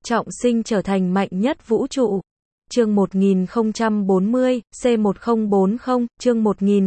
trọng sinh trở thành mạnh nhất vũ trụ. Chương 1040, C1040, chương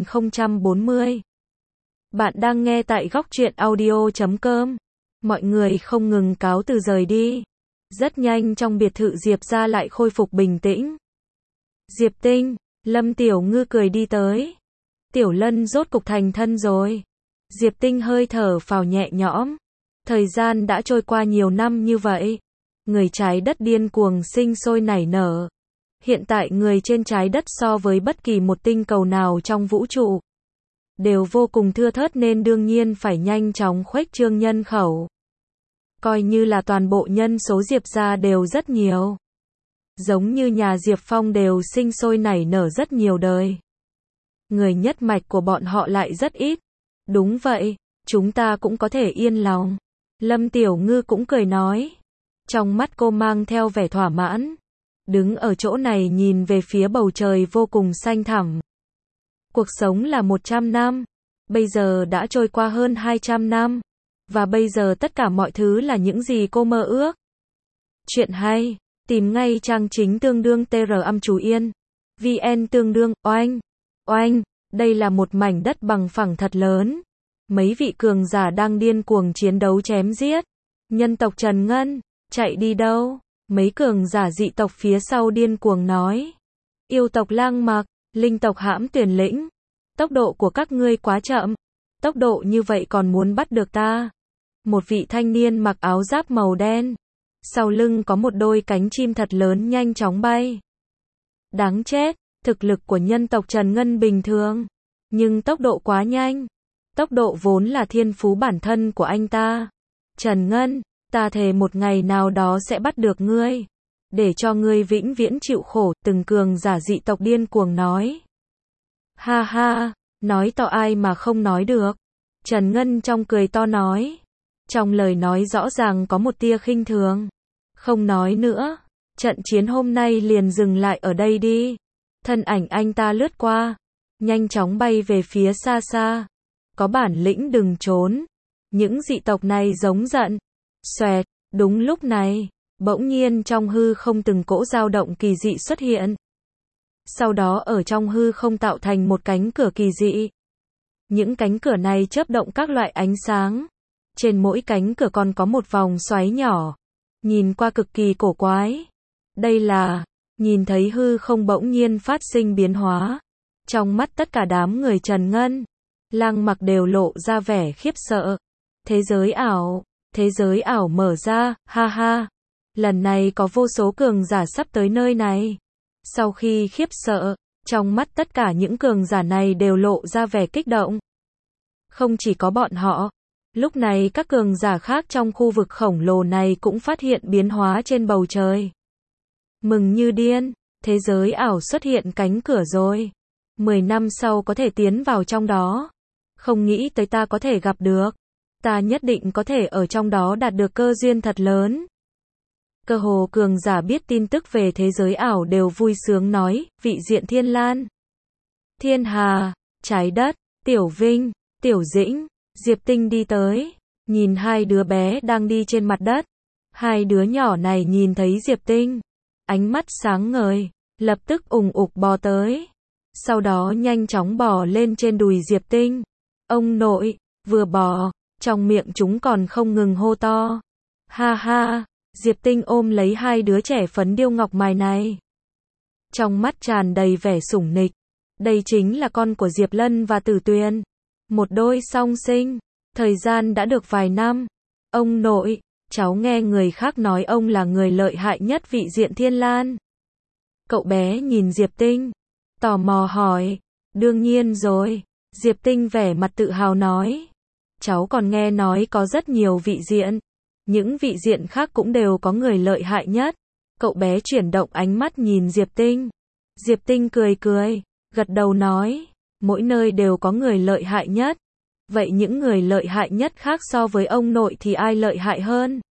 1040. Bạn đang nghe tại góc truyện audio.com. Mọi người không ngừng cáo từ rời đi. Rất nhanh trong biệt thự Diệp gia lại khôi phục bình tĩnh. Diệp Tinh, Lâm Tiểu Ngư cười đi tới. Tiểu Lân rốt cục thành thân rồi. Diệp Tinh hơi thở phào nhẹ nhõm. Thời gian đã trôi qua nhiều năm như vậy. Người trái đất điên cuồng sinh sôi nảy nở. Hiện tại người trên trái đất so với bất kỳ một tinh cầu nào trong vũ trụ đều vô cùng thưa thớt nên đương nhiên phải nhanh chóng khuếch trương nhân khẩu. Coi như là toàn bộ nhân số Diệp gia đều rất nhiều. Giống như nhà Diệp Phong đều sinh sôi nảy nở rất nhiều đời. Người nhất mạch của bọn họ lại rất ít. Đúng vậy, chúng ta cũng có thể yên lòng. Lâm Tiểu Ngư cũng cười nói. Trong mắt cô mang theo vẻ thỏa mãn. Đứng ở chỗ này nhìn về phía bầu trời vô cùng xanh thẳm. Cuộc sống là 100 năm. Bây giờ đã trôi qua hơn 200 năm. Và bây giờ tất cả mọi thứ là những gì cô mơ ước. Chuyện hay, tìm ngay trang chính tương đương tr_am_chú_yên. VN tương đương, oanh. Oanh, đây là một mảnh đất bằng phẳng thật lớn. Mấy vị cường giả đang điên cuồng chiến đấu chém giết. Nhân tộc Trần Ngân, chạy đi đâu? Mấy cường giả dị tộc phía sau điên cuồng nói. Yêu tộc Lang Mặc, linh tộc Hãm Tuyển Lĩnh. Tốc độ của các ngươi quá chậm. Tốc độ như vậy còn muốn bắt được ta. Một vị thanh niên mặc áo giáp màu đen. Sau lưng có một đôi cánh chim thật lớn nhanh chóng bay. Đáng chết, thực lực của nhân tộc Trần Ngân bình thường. Nhưng tốc độ quá nhanh. Tốc độ vốn là thiên phú bản thân của anh ta. Trần Ngân, ta thề một ngày nào đó sẽ bắt được ngươi. Để cho ngươi vĩnh viễn chịu khổ, từng cường giả dị tộc điên cuồng nói. Ha ha, nói to ai mà không nói được. Trần Ngân trong cười to nói. Trong lời nói rõ ràng có một tia khinh thường. Không nói nữa, trận chiến hôm nay liền dừng lại ở đây đi. Thân ảnh anh ta lướt qua, nhanh chóng bay về phía xa xa. Có bản lĩnh đừng trốn. Những dị tộc này giống giận. Xoẹt, đúng lúc này, bỗng nhiên trong hư không từng cỗ dao động kỳ dị xuất hiện. Sau đó ở trong hư không tạo thành một cánh cửa kỳ dị. Những cánh cửa này chớp động các loại ánh sáng. Trên mỗi cánh cửa còn có một vòng xoáy nhỏ. Nhìn qua cực kỳ cổ quái. Đây là, nhìn thấy hư không bỗng nhiên phát sinh biến hóa. Trong mắt tất cả đám người Trần Ngân, Lang Mặc đều lộ ra vẻ khiếp sợ. Thế giới ảo mở ra, ha ha. Lần này có vô số cường giả sắp tới nơi này. Sau khi khiếp sợ, trong mắt tất cả những cường giả này đều lộ ra vẻ kích động. Không chỉ có bọn họ. Lúc này các cường giả khác trong khu vực khổng lồ này cũng phát hiện biến hóa trên bầu trời. Mừng như điên, thế giới ảo xuất hiện cánh cửa rồi. 10 năm sau có thể tiến vào trong đó. Không nghĩ tới ta có thể gặp được. Ta nhất định có thể ở trong đó đạt được cơ duyên thật lớn. Cơ hồ cường giả biết tin tức về thế giới ảo đều vui sướng nói, vị diện Thiên Lan, Thiên Hà, Trái Đất, Tiểu Vinh, Tiểu Dĩnh, Diệp Tinh đi tới, nhìn hai đứa bé đang đi trên mặt đất. Hai đứa nhỏ này nhìn thấy Diệp Tinh, ánh mắt sáng ngời, lập tức ùng ục bò tới. Sau đó nhanh chóng bò lên trên đùi Diệp Tinh. Ông nội, vừa bò, trong miệng chúng còn không ngừng hô to. Ha ha, Diệp Tinh ôm lấy hai đứa trẻ phấn điêu ngọc mài này. Trong mắt tràn đầy vẻ sủng nịch. Đây chính là con của Diệp Lân và Tử Tuyền. Một đôi song sinh. Thời gian đã được vài năm. Ông nội, cháu nghe người khác nói ông là người lợi hại nhất vị diện Thiên Lan. Cậu bé nhìn Diệp Tinh, tò mò hỏi. Đương nhiên rồi. Diệp Tinh vẻ mặt tự hào nói. Cháu còn nghe nói có rất nhiều vị diện. Những vị diện khác cũng đều có người lợi hại nhất. Cậu bé chuyển động ánh mắt nhìn Diệp Tinh. Diệp Tinh cười cười, gật đầu nói. Mỗi nơi đều có người lợi hại nhất. Vậy những người lợi hại nhất khác so với ông nội thì ai lợi hại hơn?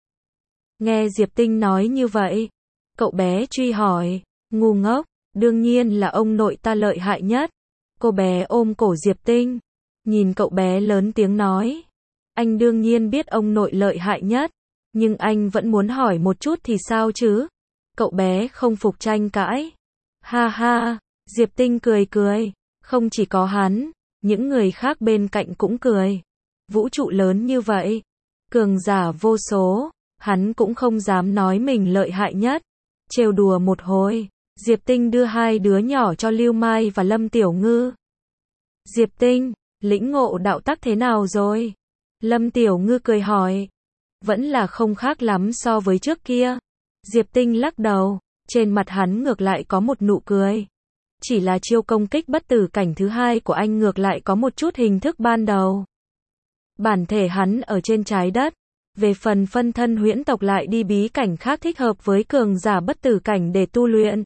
Nghe Diệp Tinh nói như vậy, cậu bé truy hỏi. Ngu ngốc, đương nhiên là ông nội ta lợi hại nhất. Cô bé ôm cổ Diệp Tinh, nhìn cậu bé lớn tiếng nói. Anh đương nhiên biết ông nội lợi hại nhất. Nhưng anh vẫn muốn hỏi một chút thì sao chứ? Cậu bé không phục tranh cãi. Ha ha, Diệp Tinh cười cười. Không chỉ có hắn, những người khác bên cạnh cũng cười. Vũ trụ lớn như vậy, cường giả vô số, hắn cũng không dám nói mình lợi hại nhất. Trêu đùa một hồi, Diệp Tinh đưa hai đứa nhỏ cho Lưu Mai và Lâm Tiểu Ngư. Diệp Tinh, lĩnh ngộ đạo tắc thế nào rồi? Lâm Tiểu Ngư cười hỏi. Vẫn là không khác lắm so với trước kia. Diệp Tinh lắc đầu, trên mặt hắn ngược lại có một nụ cười. Chỉ là chiêu công kích bất tử cảnh thứ hai của anh ngược lại có một chút hình thức ban đầu. Bản thể hắn ở trên trái đất. Về phần phân thân huyễn tộc lại đi bí cảnh khác thích hợp với cường giả bất tử cảnh để tu luyện.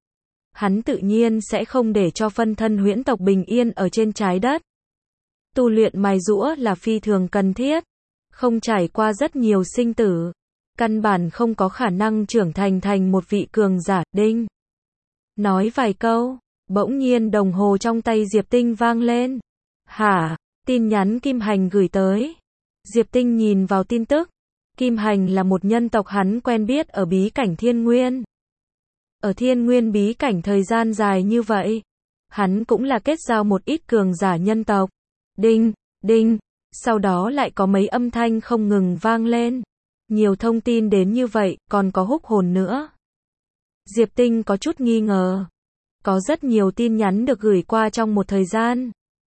Hắn tự nhiên sẽ không để cho phân thân huyễn tộc bình yên ở trên trái đất. Tu luyện mài giũa là phi thường cần thiết. Không trải qua rất nhiều sinh tử, căn bản không có khả năng trưởng thành một vị cường giả. Đinh. Nói vài câu, bỗng nhiên đồng hồ trong tay Diệp Tinh vang lên. Hả? Tin nhắn Kim Hành gửi tới. Diệp Tinh nhìn vào tin tức. Kim Hành là một nhân tộc hắn quen biết ở bí cảnh Thiên Nguyên. Ở Thiên Nguyên bí cảnh thời gian dài như vậy, hắn cũng là kết giao một ít cường giả nhân tộc. Đinh, đinh, sau đó lại có mấy âm thanh không ngừng vang lên. Nhiều thông tin đến như vậy, còn có húc hồn nữa. Diệp Tinh có chút nghi ngờ. Có rất nhiều tin nhắn được gửi qua trong một thời gian.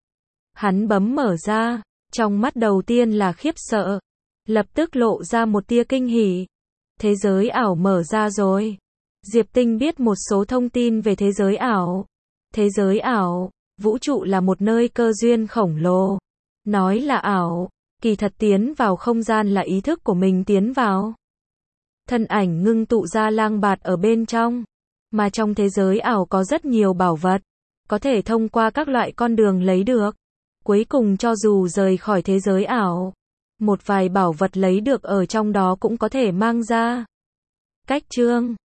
Hắn bấm mở ra, trong mắt đầu tiên là khiếp sợ. Lập tức lộ ra một tia kinh hỉ. Thế giới ảo mở ra rồi. Diệp Tinh biết một số thông tin về thế giới ảo. Thế giới ảo, vũ trụ là một nơi cơ duyên khổng lồ. Nói là ảo, kỳ thật tiến vào không gian là ý thức của mình tiến vào. Thân ảnh ngưng tụ ra lang bạt ở bên trong. Mà trong thế giới ảo có rất nhiều bảo vật. Có thể thông qua các loại con đường lấy được. Cuối cùng cho dù rời khỏi thế giới ảo, một vài bảo vật lấy được ở trong đó cũng có thể mang ra. Cách chương